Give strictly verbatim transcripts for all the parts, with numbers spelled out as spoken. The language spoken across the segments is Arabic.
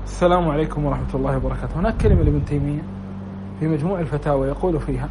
السلام عليكم ورحمة الله وبركاته. هناك كلمة لابن تيمية في مجموع الفتاوى يقول فيها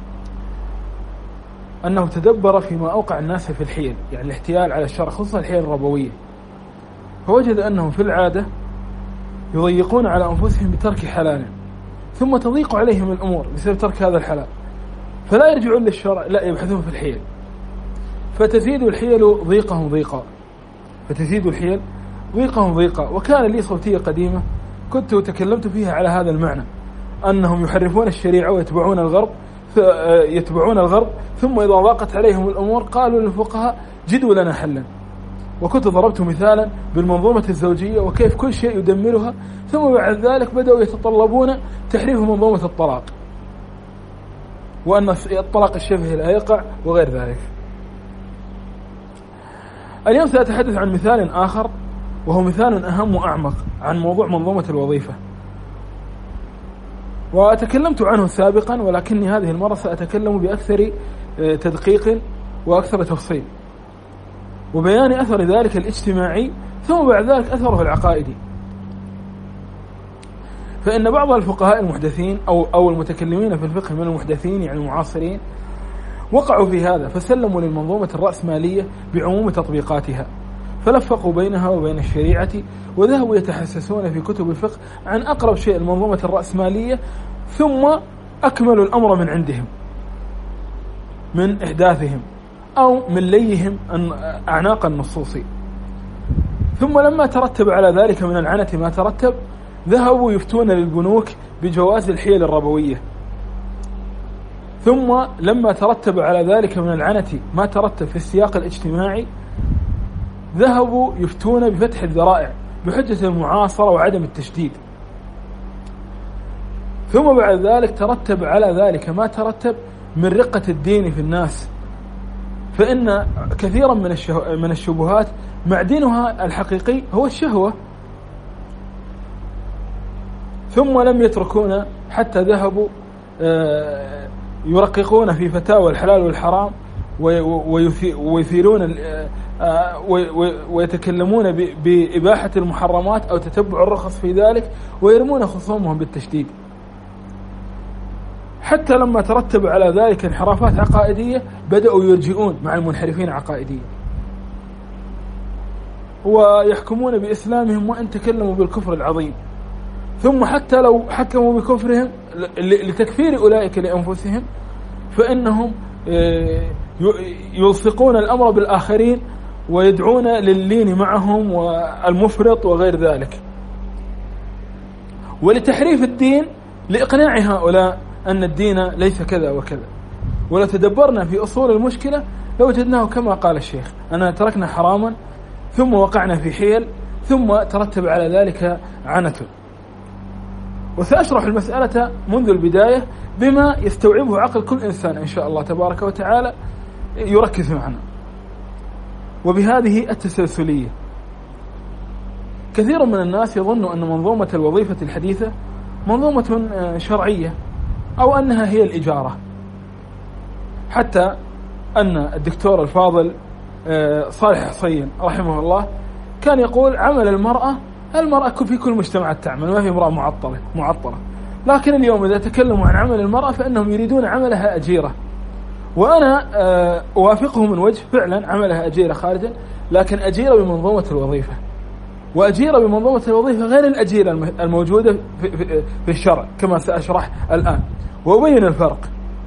أنه تدبر فيما أوقع الناس في الحيل، يعني الاحتيال على الشرع خصوصا الحيل الربوية، فوجد أنهم في العادة يضيقون على أنفسهم بترك حلال، ثم تضيق عليهم الأمور بسبب ترك هذا الحلال، فلا يرجعون للشرع، لا يبحثون في الحيل، فتزيد الحيل ضيقهم ضيقا فتزيد الحيل ضيقهم ضيقا. وكان لي صوتية قديمة كنت تكلمت فيها على هذا المعنى، أنهم يحرفون الشريعة ويتبعون الغرب يتبعون الغرب ثم إذا ضاقت عليهم الأمور قالوا للفقهاء جدوا لنا حلا. وكنت ضربت مثالا بالمنظومة الزوجية وكيف كل شيء يدمرها، ثم بعد ذلك بدأوا يتطلبون تحريف منظومة الطلاق، وأن الطلاق الشبهي لا يقع وغير ذلك. اليوم سأتحدث عن مثال آخر، وهو مثال أهم وأعمق عن موضوع منظومة الوظيفة، وتكلمت عنه سابقا، ولكني هذه المرة سأتكلم بأكثر تدقيق وأكثر تفصيل، وبيان أثر ذلك الاجتماعي ثم بعد ذلك أثره العقائدي. فإن بعض الفقهاء المحدثين أو أو المتكلمين في الفقه من المحدثين يعني المعاصرين وقعوا في هذا، فسلموا للمنظومة الرأسمالية بعموم تطبيقاتها، فلفقوا بينها وبين الشريعة، وذهبوا يتحسسون في كتب الفقه عن أقرب شيء المنظومة الرأسمالية، ثم أكملوا الأمر من عندهم، من إحداثهم أو من ليهم أعناق النصوص. ثم لما ترتب على ذلك من العنة ما ترتب، ذهبوا يفتون للبنوك بجواز الحيل الربوية. ثم لما ترتب على ذلك من العنة ما ترتب في السياق الاجتماعي، ذهبوا يفتون بفتح الذرائع بحجة المعاصرة وعدم التشديد. ثم بعد ذلك ترتب على ذلك ما ترتب من رقة الدين في الناس، فإن كثيرا من من الشبهات معدنها الحقيقي هو الشهوة. ثم لم يتركون حتى ذهبوا يرققون في فتاوى الحلال والحرام، ويثيرون ويتكلمون بإباحة المحرمات أو تتبع الرخص في ذلك، ويرمون خصومهم بالتشديد، حتى لما ترتب على ذلك انحرافات عقائدية بدأوا يرجئون مع المنحرفين عقائديا، ويحكمون بإسلامهم وإن تكلموا بالكفر العظيم. ثم حتى لو حكموا بكفرهم لتكفير أولئك لأنفسهم، فإنهم يلصقون الأمر بالآخرين ويدعون لللين معهم والمفرط وغير ذلك، ولتحريف الدين لإقناع هؤلاء أن الدين ليس كذا وكذا. ولو تدبرنا في أصول المشكلة لوجدناه كما قال الشيخ، أننا تركنا حراما ثم وقعنا في حيل ثم ترتب على ذلك عنة. وسأشرح المسألة منذ البداية بما يستوعبه عقل كل إنسان إن شاء الله تبارك وتعالى يركز معنا، وبهذه التسلسلية. كثير من الناس يظن أن منظومة الوظيفة الحديثة منظومة شرعية أو أنها هي الإجارة، حتى أن الدكتور الفاضل صالح حصين رحمه الله كان يقول عمل المرأة المرأة في كل مجتمعات تعمل، ما في امرأة معطلة معطلة لكن اليوم إذا تكلموا عن عمل المرأة فإنهم يريدون عملها أجيرة. وأنا أوافقه من وجه، فعلا عملها أجيرة خارجا، لكن أجيرة بمنظومة الوظيفة، وأجيرة بمنظومة الوظيفة غير الأجيرة الموجودة في الشرع كما سأشرح الآن وأبين الفرق.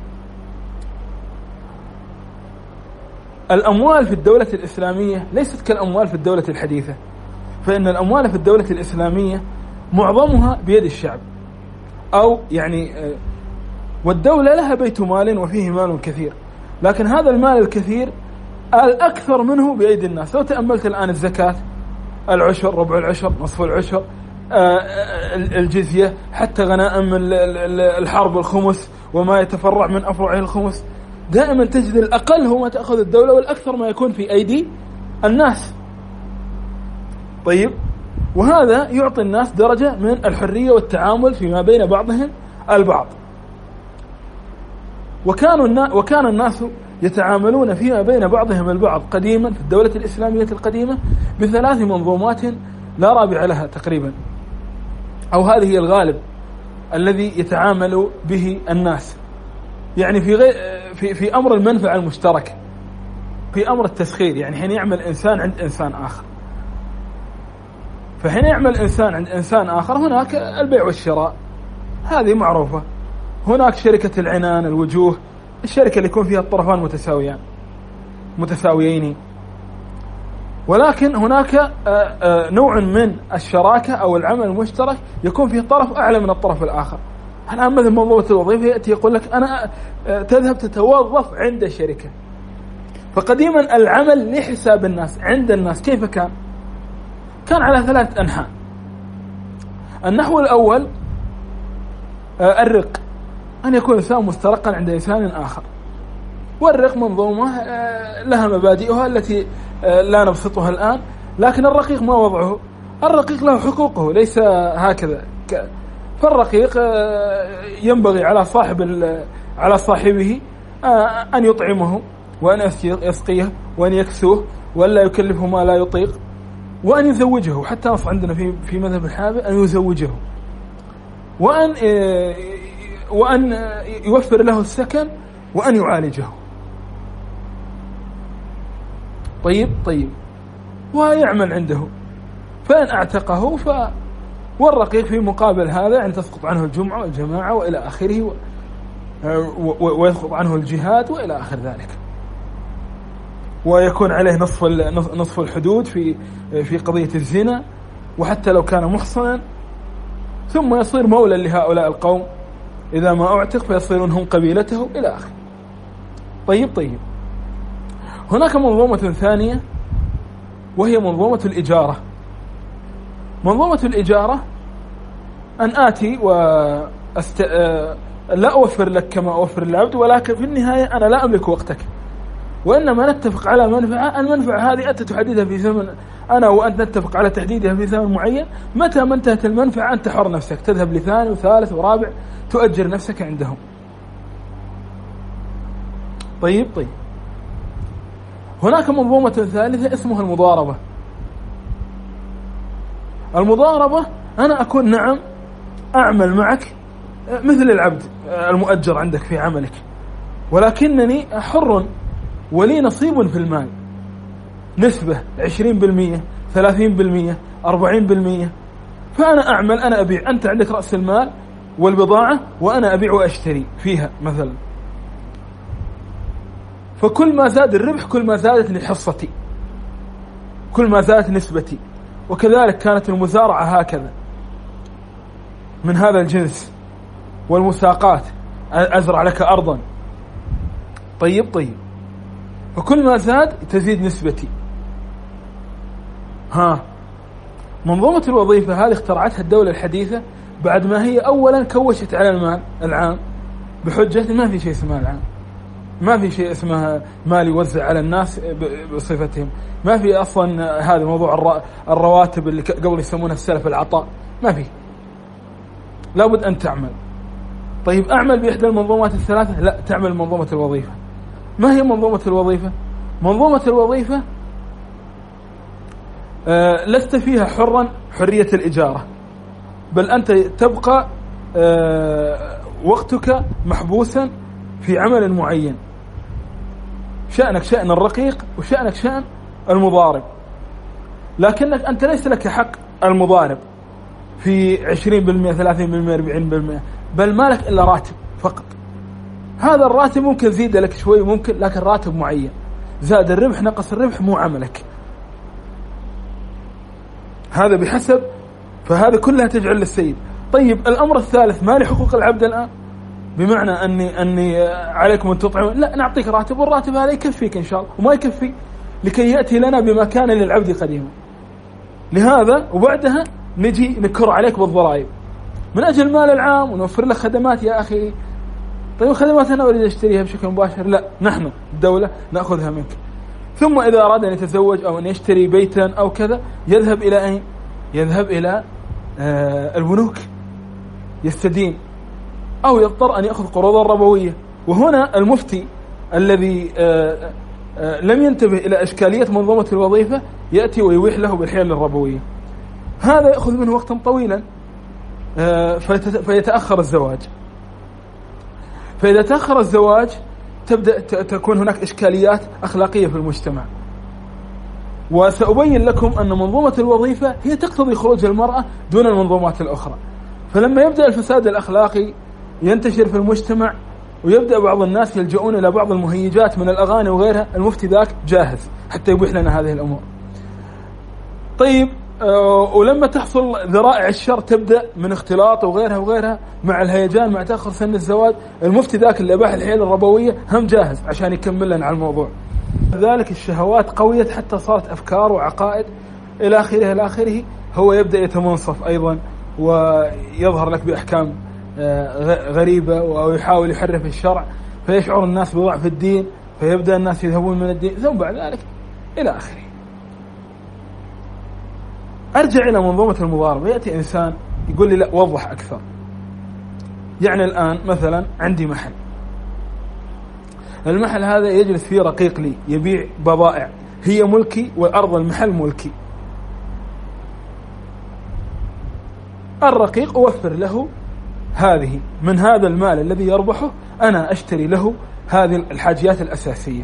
الأموال في الدولة الإسلامية ليست كالأموال في الدولة الحديثة، فإن الأموال في الدولة الإسلامية معظمها بيد الشعب، أو يعني والدولة لها بيت مال وفيه مال كثير، لكن هذا المال الكثير الأكثر منه بأيدي الناس. لو تأملت الآن الزكاة، العشر، ربع العشر، نصف العشر، الجزية، حتى غنائم الحرب الخمس وما يتفرع من أفرعه الخمس، دائما تجد الأقل هو ما تأخذ الدولة والأكثر ما يكون في أيدي الناس. طيب، وهذا يعطي الناس درجة من الحرية والتعامل فيما بين بعضهم البعض. وكانوا وكان الناس يتعاملون فيما بين بعضهم البعض قديما في الدولة الإسلامية القديمة بثلاث منظومات لا رابع لها تقريبا. أو هذه هي الغالب الذي يتعامل به الناس، يعني في غير في في أمر المنفعة المشتركة، في أمر التسخير، يعني حين يعمل إنسان عند إنسان آخر. فحين يعمل إنسان عند إنسان آخر هناك البيع والشراء، هذه معروفة. هناك شركة العنان، الوجوه، الشركة اللي يكون فيها الطرفان متساويان متساويين. ولكن هناك نوع من الشراكة أو العمل المشترك يكون فيه طرف أعلى من الطرف الآخر. الآن مثل منظومة الوظيفة يأتي يقول لك أنا تذهب تتوظف عند الشركة. فقديما العمل لحساب الناس عند الناس كيف كان؟ كان على ثلاث أنحاء. النحو الأول الرق، أن يكون إنسان مسترقا عند إنسان آخر، والرق منظومة لها مبادئها التي لا نبسطها الآن، لكن الرقيق ما وضعه؟ الرقيق له حقوقه، ليس هكذا. فالرقيق ينبغي على صاحب على صاحبه أن يطعمه وأن يسقيه وأن يكسوه وأن لا يكلفه ما لا يطيق وأن يزوجه، حتى نص عندنا في في مذهب الحنابلة أن يزوجه، وأن وأن يوفر له السكن وأن يعالجه. طيب طيب ويعمل عنده، فإن اعتقه ف والرقيق في مقابل هذا أن تسقط عنه الجمعة والجماعة وإلى آخره، ويسقط عنه الجهاد وإلى آخر ذلك، ويكون عليه نصف نصف الحدود في في قضية الزنا، وحتى لو كان محصنا، ثم يصير مولا لهؤلاء القوم إذا ما أعتق، فيصيرون هم قبيلته إلى آخره. طيب طيب هناك منظومة ثانية وهي منظومة الإجارة. منظومة الإجارة أن آتي وأست... لا أوفر لك كما أوفر للعبد، ولكن في النهاية أنا لا أملك وقتك، وإنما نتفق على منفعة. المنفعة هذه أنت تحددها في زمن، أنا وأنت نتفق على تحديدها في زمن معين. متى ما انتهت المنفعة أنت حر نفسك، تذهب لثاني وثالث ورابع، تؤجر نفسك عندهم. طيب طيب هناك منظومة ثالثة اسمها المضاربة. المضاربة أنا أكون نعم أعمل معك مثل العبد المؤجر عندك في عملك، ولكنني حر ولي نصيب في المال، نسبة عشرين بالمية ثلاثين بالمية أربعين بالمية. فأنا أعمل، أنا أبيع، أنت عندك رأس المال والبضاعة وأنا أبيع وأشتري فيها مثلا، فكل ما زاد الربح كل ما زادت لي حصتي، كل ما زادت نسبتي. وكذلك كانت المزارعة هكذا من هذا الجنس، والمساقات أزرع لك أرضا. طيب طيب فكل ما زاد تزيد نسبتي. ها منظومة الوظيفة هذه اخترعتها الدولة الحديثة بعد ما هي أولا كوشت على المال العام بحجة ما في شيء اسمه العام، ما في شيء اسمه مال يوزع على الناس بصفتهم، ما في أصلا هذا موضوع الرواتب اللي قبل يسمونها السلف العطاء، ما في، لابد أن تعمل. طيب أعمل بإحدى المنظومات الثلاثة؟ لا، تعمل منظومة الوظيفة. ما هي منظومة الوظيفة؟ منظومة الوظيفة آه لست فيها حرا حرية الإجارة، بل أنت تبقى آه وقتك محبوسا في عمل معين، شأنك شأن الرقيق وشأنك شأن المضارب، لكنك أنت ليس لك حق المضارب في عشرين بالمئة ثلاثين بالمئة أربعين بالمئة، بل ما لك إلا راتب فقط. هذا الراتب ممكن زيد لك شوي ممكن، لكن راتب معين، زاد الربح نقص الربح مو عملك، هذا بحسب. فهذا كلها تجعل للسيد. طيب الأمر الثالث، ما لي حقوق العبد الآن، بمعنى أني أني عليكم أن تطعموا، لا نعطيك راتب، والراتب هذا يكفيك إن شاء الله وما يكفي لكي يأتي لنا بما كان للعبد قديما. لهذا وبعدها نجي نكر عليك بالضرائب من أجل المال العام ونوفر لك خدمات يا أخي. طيب الخدمات أنا أريد أشتريها بشكل مباشر، لا، نحن الدولة نأخذها منك. ثم إذا أراد أن يتزوج أو أن يشتري بيتا أو كذا، يذهب إلى أين؟ يذهب إلى آه البنوك يستدين، أو يضطر أن يأخذ قروضا ربوية. وهنا المفتي الذي آه آه لم ينتبه إلى إشكالية منظومة الوظيفة يأتي ويويح له بالحيل الربوية، هذا يأخذ منه وقتا طويلا. فيتأخر الزواج. فإذا تأخر الزواج تبدأ تكون هناك إشكاليات أخلاقية في المجتمع. وسأبين لكم أن منظومة الوظيفة هي تقتضي خروج المرأة دون المنظومات الأخرى. فلما يبدأ الفساد الأخلاقي ينتشر في المجتمع ويبدأ بعض الناس يلجؤون إلى بعض المهيجات من الأغاني وغيرها، المفتي ذاك جاهز حتى يبيح لنا هذه الأمور. طيب، ولما تحصل ذرائع الشر تبدأ من اختلاط وغيرها وغيرها مع الهيجان مع تأخر سن الزواج، المفتي ذاك اللي أباح الحيل الربوية هم جاهز عشان يكمل لنا على الموضوع. ذلك الشهوات قويت حتى صارت أفكار وعقائد إلى آخره إلى آخره. هو يبدأ يتمنصف أيضا ويظهر لك بأحكام غريبة أو يحاول يحرف الشرع، فيشعر الناس بضعف الدين فيبدأ الناس يذهبون من الدين، ثم بعد ذلك إلى آخره. أرجع إلى منظومة المضاربة. يأتي إنسان يقول لي لا وضح أكثر. يعني الآن مثلا عندي محل، المحل هذا يجلس فيه رقيق لي يبيع بضائع هي ملكي وأرض المحل ملكي. الرقيق أوفر له هذه من هذا المال الذي يربحه، أنا أشتري له هذه الحاجيات الأساسية.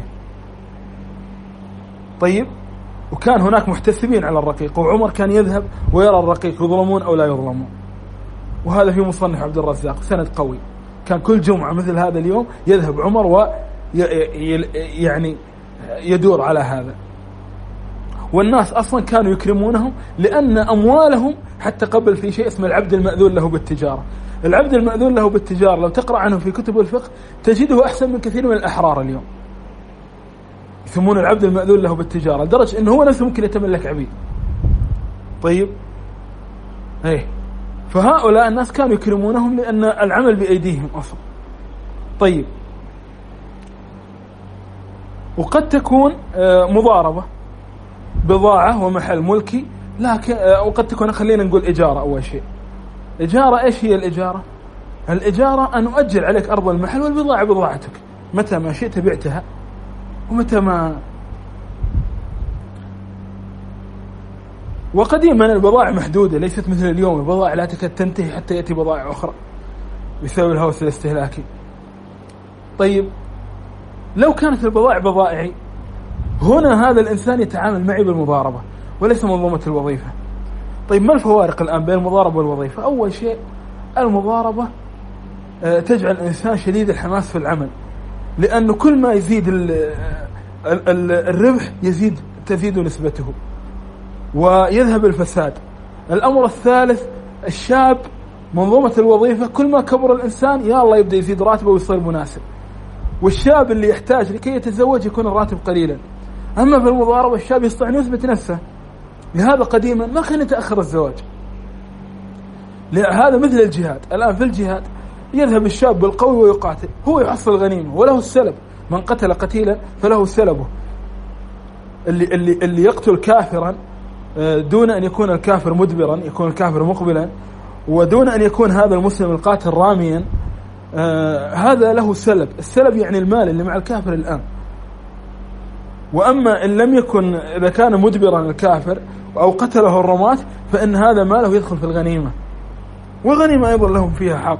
طيب، وكان هناك محتسبين على الرقيق، وعمر كان يذهب ويرى الرقيق يظلمون أو لا يظلمون، وهذا في مصنف عبد الرزاق سند قوي. كان كل جمعة مثل هذا اليوم يذهب عمر و يعني يدور على هذا. والناس أصلا كانوا يكرمونهم لأن أموالهم حتى قبل في شيء اسمه العبد المأذون له بالتجارة. العبد المأذون له بالتجارة لو تقرأ عنه في كتب الفقه تجده أحسن من كثير من الأحرار اليوم. يسمون العبد المأذون له بالتجارة لدرجة أنه هو نفسه ممكن يتملك عبيد. طيب، ايه، فهؤلاء الناس كانوا يكرمونهم لأن العمل بأيديهم أصلا. طيب، وقد تكون مضاربة بضاعة ومحل ملكي، لكن وقد تكون خلينا نقول إجارة. أول شيء إجارة، إيش هي الإجارة؟ الإجارة أن أؤجر عليك أرض المحل والبضاعة بضاعتك، متى ما شئت بعتها ومتى ما. وقديما البضائع محدودة ليست مثل اليوم، البضائع لا تكاد تنتهي حتى يأتي بضائع أخرى بسبب الهوس الاستهلاكي. طيب، لو كانت البضائع بضائعي، هنا هذا الإنسان يتعامل معي بالمضاربة وليس منظومة الوظيفة. طيب، ما الفوارق الآن بين المضاربة والوظيفة؟ أول شيء المضاربة تجعل الإنسان شديد الحماس في العمل، لأنه كل ما يزيد الربح يزيد تزيد نسبته ويذهب الفساد. الأمر الثالث الشاب، منظومة الوظيفة كل ما كبر الإنسان يا الله يبدأ يزيد راتبه ويصير مناسب، والشاب اللي يحتاج لكي يتزوج يكون الراتب قليلا. أما في المضاربة الشاب يستطيع أن يثبت نفسه، لهذا قديما ما كان يتأخر الزواج. هذا مثل الجهاد. الآن في الجهاد يذهب الشاب بالقوي ويقاتل، هو يحصل غنيمة وله السلب، من قتل قتيلا فله سلبه. اللي, اللي, اللي يقتل كافرا دون أن يكون الكافر مدبرا يكون الكافر مقبلا، ودون أن يكون هذا المسلم القاتل راميا، آه هذا له سلب. السلب يعني المال اللي مع الكافر الآن. وأما إن لم يكن، إذا كان مدبرا الكافر أو قتله الرماة فإن هذا ماله يدخل في الغنيمة، والغنيمة أيضا لهم فيها حق.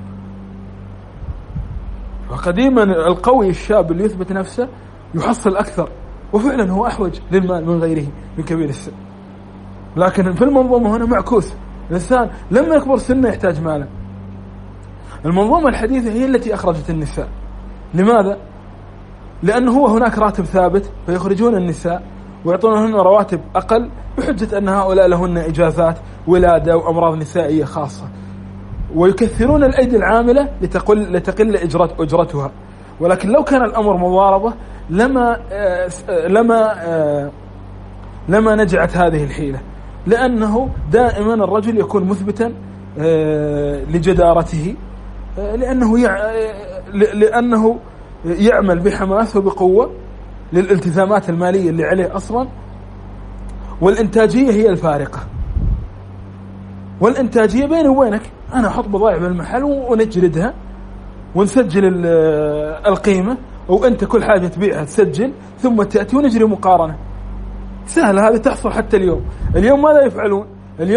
فقديما القوي الشاب اللي يثبت نفسه يحصل أكثر، وفعلا هو أحوج للمال من غيره من كبير السن. لكن في المنظومة هنا معكوس، الإنسان لما يكبر سنه يحتاج مالا. المنظومة الحديثة هي التي أخرجت النساء. لماذا؟ لأنه هو هناك راتب ثابت فيخرجون النساء ويعطونهن رواتب أقل بحجة أن هؤلاء لهن إجازات ولادة وأمراض نسائية خاصة، ويكثرون الأيدي العاملة لتقل, لتقل أجرت أجرتها. ولكن لو كان الأمر مضاربة لما لما لما نجعت هذه الحيلة، لأنه دائما الرجل يكون مثبتا لجدارته، لأنه لأنه يعمل بحماس وبقوة للالتزامات المالية اللي عليه أصلا. والإنتاجية هي الفارقة، والإنتاجية بيني وبينك أنا أحط بضائع بالمحل ونجردها ونسجل القيمة، وأنت كل حاجة تبيعها تسجل ثم تأتي ونجري مقارنة. سهلة هذه تحصل حتى اليوم. اليوم ماذا يفعلون؟ اليوم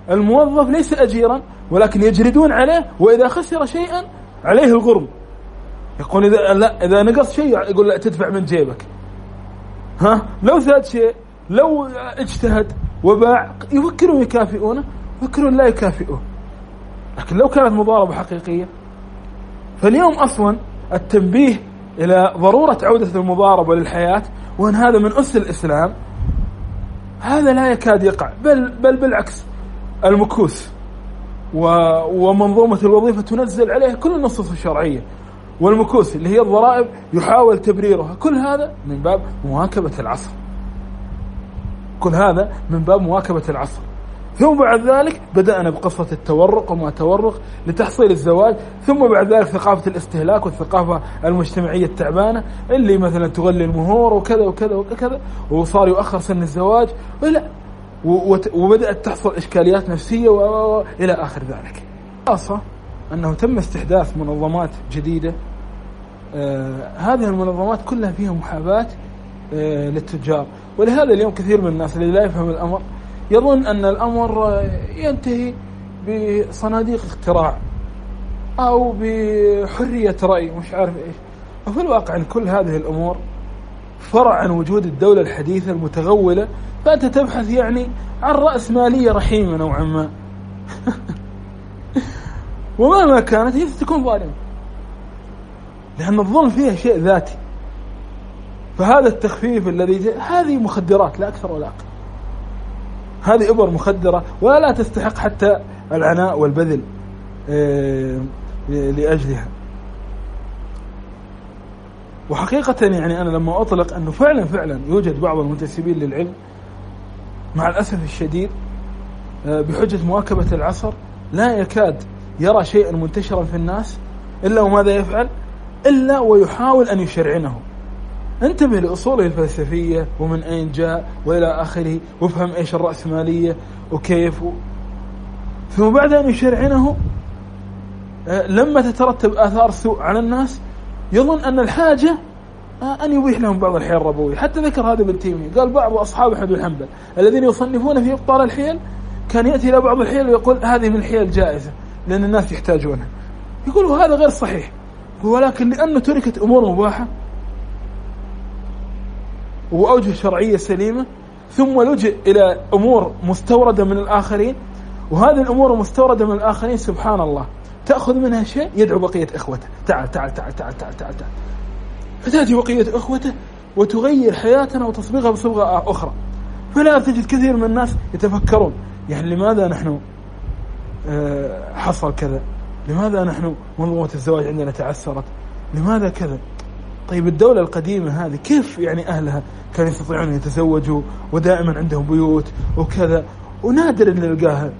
الموظف ليس أجيرا ولكن يجردون عليه، وإذا خسر شيئا عليه الغرم. يقول إذا لا إذا نقص شيء يقول لا تدفع من جيبك. ها لو زاد شيء، لو اجتهد وباع، يفكرون يكافئونه، يفكرون لا يكافئوه. لكن لو كانت مضاربة حقيقية، فاليوم أصلا التنبيه إلى ضرورة عودة المضاربة للحياة، وأن هذا من أس الإسلام، هذا لا يكاد يقع، بل بل بالعكس، المكوس ومنظومة الوظيفة تنزل عليه كل النصوص الشرعية، والمكوس اللي هي الضرائب يحاول تبريرها. كل هذا من باب مواكبة العصر، كل هذا من باب مواكبة العصر. ثم بعد ذلك بدأنا بقصة التورق وما تورق لتحصيل الزواج، ثم بعد ذلك ثقافة الاستهلاك والثقافة المجتمعية التعبانة اللي مثلا تغلي المهور وكذا وكذا وكذا، وصار يؤخر سن الزواج ولا وبدأت تحصل إشكاليات نفسية وإلى آخر ذلك. خاصة أنه تم استحداث منظمات جديدة، آه هذه المنظمات كلها فيها محاباة آه للتجار، ولهذا اليوم كثير من الناس اللي لا يفهم الأمر يظن أن الأمر ينتهي بصناديق اختراع أو بحرية رأي مش عارف إيش. وفي الواقع أن كل هذه الأمور فرع عن وجود الدولة الحديثة المتغولة، فأنت تبحث يعني عن رأسمالية رحيمة نوعا ما ومهما كانت هي ستكون ظالمة، لأن الظلم فيها شيء ذاتي. فهذا التخفيف الذي هذه مخدرات لا أكثر ولا أقل، هذه إبر مخدرة ولا تستحق حتى العناء والبذل لأجلها. وحقيقة يعني أنا لما أطلق أنه فعلا فعلا يوجد بعض المنتسبين للعلم مع الأسف الشديد بحجة مواكبة العصر لا يكاد يرى شيئا منتشرا في الناس إلا وماذا يفعل إلا ويحاول أن يشرعنه. انتبه لأصوله الفلسفية ومن أين جاء وإلى آخره، وافهم إيش الرأسمالية وكيف، ثم بعد أن يشرعنه لما تترتب آثار سوء على الناس يظن أن الحاجة أن يبيح لهم بعض الحيل الربوية. حتى ذكر هذا ابن تيمية، قال بعض أصحاب أحمد بن حنبل الذين يصنفون في إبطال الحيل كان يأتي إلى بعض الحيل ويقول هذه من الحيل جائزة لأن الناس يحتاجونها. يقولوا هذا غير صحيح، ولكن لأنه تركت أمور مباحة وأوجه شرعية سليمة، ثم لجئ إلى أمور مستوردة من الآخرين، وهذه الأمور المستوردة من الآخرين سبحان الله تأخذ منها شيء يدعو بقية إخوته، تعال تعال تعال تعال تعال تعال, تعال. فتأتي بقية إخوته وتغير حياتنا وتصبغها بصبغة أخرى. فلا تجد كثير من الناس يتفكرون يعني لماذا نحن حصل كذا، لماذا نحن منظومة الزواج عندنا تعسرت، لماذا كذا. طيب الدولة القديمة هذه كيف يعني أهلها كانوا يستطيعون يتزوجوا ودائما عندهم بيوت وكذا، ونادر أن نلقاها.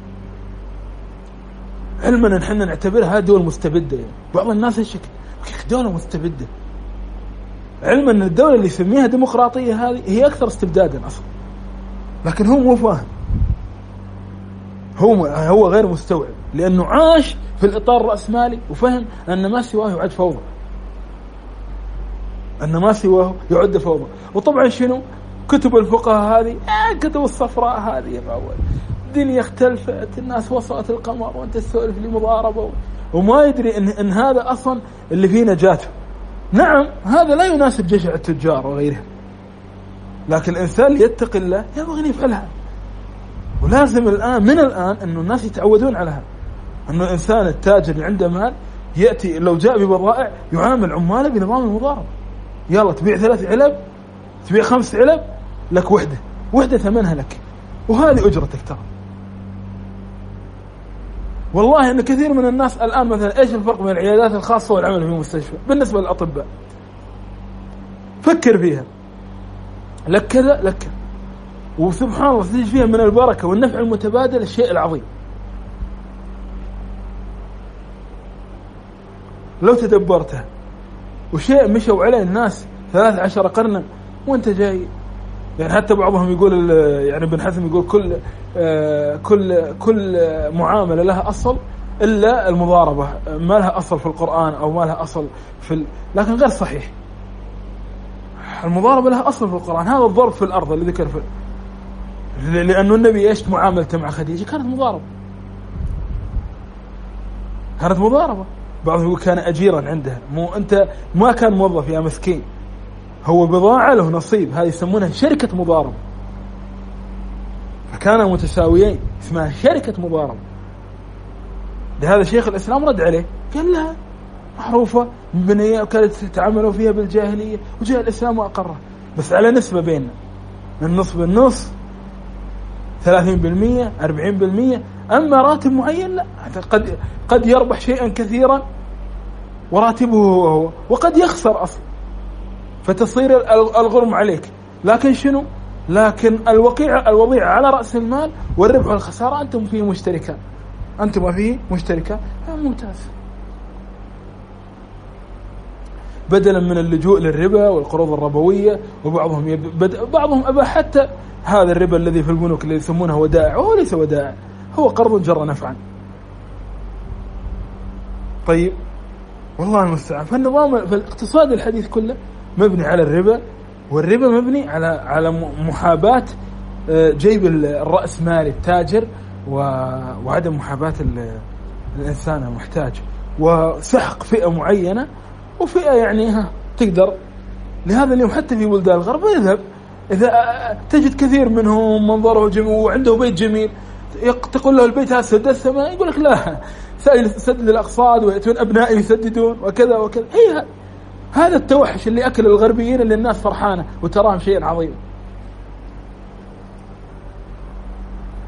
علما أن احنا نعتبرها دول مستبدة، يعني بعض الناس الشك كيف دولة مستبدة، علما أن الدولة اللي يسميها ديمقراطية هذه هي أكثر استبدادا أصلا، لكن هو مو فاهم، هو هو غير مستوعب، لأنه عاش في الإطار الرأسمالي وفهم أن ما سواه يعد فوضى، أن ما سواه يعد فوضى. وطبعا شنو كتب الفقهاء هذه آه كتب الصفراء هذه يا معول، الدنيا اختلفت، الناس وصلت القمر وانت تسولف لي مضاربة، وما يدري إن, إن هذا أصلا اللي فيه نجاته. نعم هذا لا يناسب جشع التجار وغيرها، لكن الإنسان اللي يتقي الله يبغى أن يفعلها. ولازم الآن من الآن أنه الناس يتعودون على هذا، أنه الإنسان التاجر اللي عنده مال يأتي لو جاء ببضائع يعامل عماله بنظام المضاربة. يلا تبيع ثلاث علب، تبيع خمس علب، لك وحدة وحدة ثمنها لك، وهذه أجرتك. ترى والله أن كثير من الناس الآن مثلا إيش الفرق بين العيادات الخاصة والعمل في المستشفى بالنسبة للأطباء؟ فكر فيها، لك كذا لك كذا، وسبحان الله تجد فيها من البركة والنفع المتبادل الشيء العظيم. لو تدبرتها، وشيء مشوا عليه الناس ثلاث عشر قرنا وانت جاي، يعني حتى بعضهم يقول يعني ابن حزم يقول كل آه كل كل معاملة لها أصل إلا المضاربة، ما لها أصل في القرآن أو ما لها أصل في ال... لكن غير صحيح. المضاربة لها أصل في القرآن، هذا الضرب في الأرض اللي ذكر في، لأنه النبي إيش معاملته مع خديجة كانت مضاربة، كانت مضاربة. بعضهم يقول كان أجيرا عندها، مو أنت ما كان موظف يا مسكين، هو بضاعة له نصيب، هذه يسمونها شركة مضاربة. فكانوا متساويين، اسمها شركة مضاربة. لهذا شيخ الإسلام رد عليه قال لها معروفة مبنية وكانت تعاملوا فيها بالجاهلية، وجاء الإسلام وأقرها، بس على نسبة بيننا، النص بالنص، ثلاثين بالمية أربعين بالمية. أما راتب معين لا، قد قد يربح شيئا كثيرا وراتبه هو هو، وقد يخسر أصلا، فتصير الغرم عليك. لكن شنو؟ لكن الوقيعة الوضيعة على رأس المال، والربح والخسارة أنتم فيه مشتركان، أنتم فيه مشتركان. ممتاز. بدلا من اللجوء للربا والقروض الربوية، وبعضهم يبدأ بعضهم أبا حتى هذا الربا الذي في البنوك اللي يسمونه ودائع، وهو ليس ودائع، هو قرض جر نفعا. طيب والله المستعان. فالنظام فالاقتصاد الحديث كله مبني على الربا، والربا مبني على على محاباة جيب الرأس مالي التاجر، وعدم محاباة الإنسان المحتاج، وسحق فئة معينة وفئة يعني ها تقدر. لهذا اليوم حتى في بلدان الغرب يذهب، إذا تجد كثير منهم منظره جميل وعنده بيت جميل، تقول له البيت هذا سدد الثمن، يقول لك لا، سدد الأقساط ويأتون أبنائي يسددون وكذا وكذا. هي هذا التوحش اللي أكل الغربيين اللي الناس فرحانة وتراهم شيء عظيم.